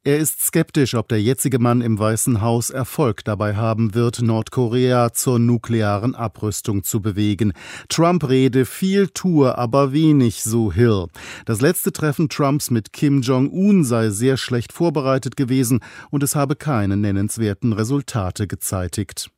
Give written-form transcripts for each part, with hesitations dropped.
Er ist skeptisch, ob der jetzige Mann im Weißen Haus Erfolg dabei haben wird, Nordkorea zur nuklearen Abrüstung zu bewegen. Trump rede viel, tue aber wenig, so Hill. Das letzte Treffen Trumps mit Kim Jong-un sei sehr schlecht vorbereitet gewesen und es habe keine nennenswerten Resultate gezeitigt.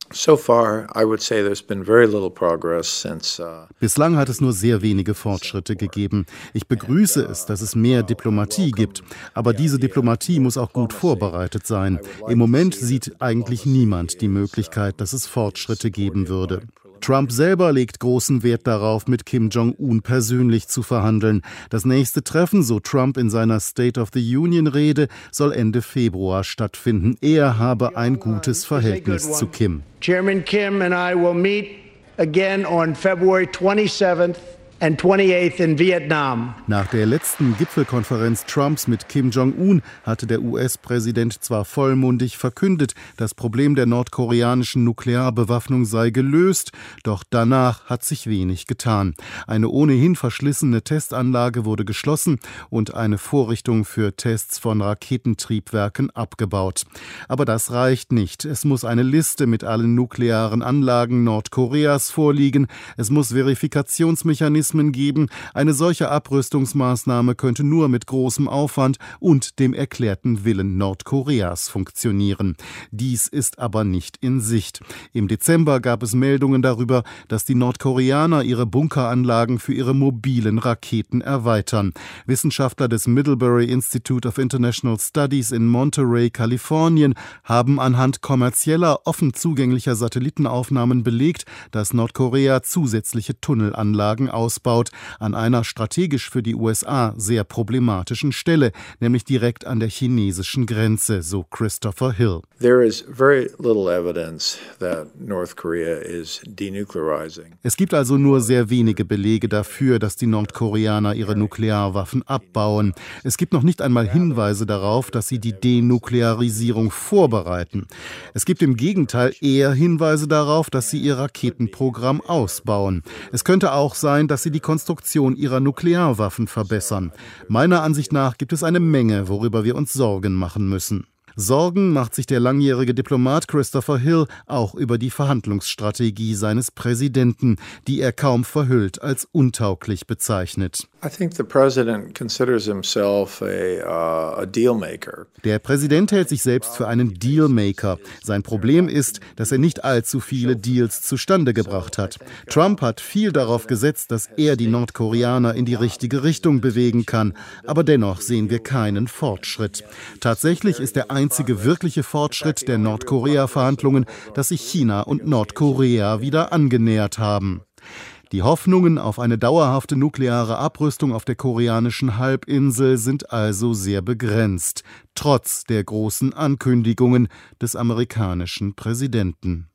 Bislang hat es nur sehr wenige Fortschritte gegeben. Ich begrüße es, dass es mehr Diplomatie gibt. Aber diese Diplomatie muss auch gut vorbereitet sein. Im Moment sieht eigentlich niemand die Möglichkeit, dass es Fortschritte geben würde. Trump selber legt großen Wert darauf, mit Kim Jong-un persönlich zu verhandeln. Das nächste Treffen, so Trump in seiner State of the Union-Rede, soll Ende Februar stattfinden. Er habe ein gutes Verhältnis zu Kim. Chairman Kim and I will meet again on February 27th. And 28th in Vietnam. Nach der letzten Gipfelkonferenz Trumps mit Kim Jong-un hatte der US-Präsident zwar vollmundig verkündet, das Problem der nordkoreanischen Nuklearbewaffnung sei gelöst, doch danach hat sich wenig getan. Eine ohnehin verschlissene Testanlage wurde geschlossen und eine Vorrichtung für Tests von Raketentriebwerken abgebaut. Aber das reicht nicht. Es muss eine Liste mit allen nuklearen Anlagen Nordkoreas vorliegen. Es muss Verifikationsmechanismen geben. Eine solche Abrüstungsmaßnahme könnte nur mit großem Aufwand und dem erklärten Willen Nordkoreas funktionieren. Dies ist aber nicht in Sicht. Im Dezember gab es Meldungen darüber, dass die Nordkoreaner ihre Bunkeranlagen für ihre mobilen Raketen erweitern. Wissenschaftler des Middlebury Institute of International Studies in Monterey, Kalifornien, haben anhand kommerzieller, offen zugänglicher Satellitenaufnahmen belegt, dass Nordkorea zusätzliche Tunnelanlagen ausbaut, an einer strategisch für die USA sehr problematischen Stelle, nämlich direkt an der chinesischen Grenze, so Christopher Hill. Es gibt also nur sehr wenige Belege dafür, dass die Nordkoreaner ihre Nuklearwaffen abbauen. Es gibt noch nicht einmal Hinweise darauf, dass sie die Denuklearisierung vorbereiten. Es gibt im Gegenteil eher Hinweise darauf, dass sie ihr Raketenprogramm ausbauen. Es könnte auch sein, dass sie die Konstruktion ihrer Nuklearwaffen verbessern. Meiner Ansicht nach gibt es eine Menge, worüber wir uns Sorgen machen müssen. Sorgen macht sich der langjährige Diplomat Christopher Hill auch über die Verhandlungsstrategie seines Präsidenten, die er kaum verhüllt als untauglich bezeichnet. Der Präsident hält sich selbst für einen Dealmaker. Sein Problem ist, dass er nicht allzu viele Deals zustande gebracht hat. Trump hat viel darauf gesetzt, dass er die Nordkoreaner in die richtige Richtung bewegen kann. Aber dennoch sehen wir keinen Fortschritt. Tatsächlich ist der einzige wirkliche Fortschritt der Nordkorea-Verhandlungen, dass sich China und Nordkorea wieder angenähert haben. Die Hoffnungen auf eine dauerhafte nukleare Abrüstung auf der koreanischen Halbinsel sind also sehr begrenzt, trotz der großen Ankündigungen des amerikanischen Präsidenten.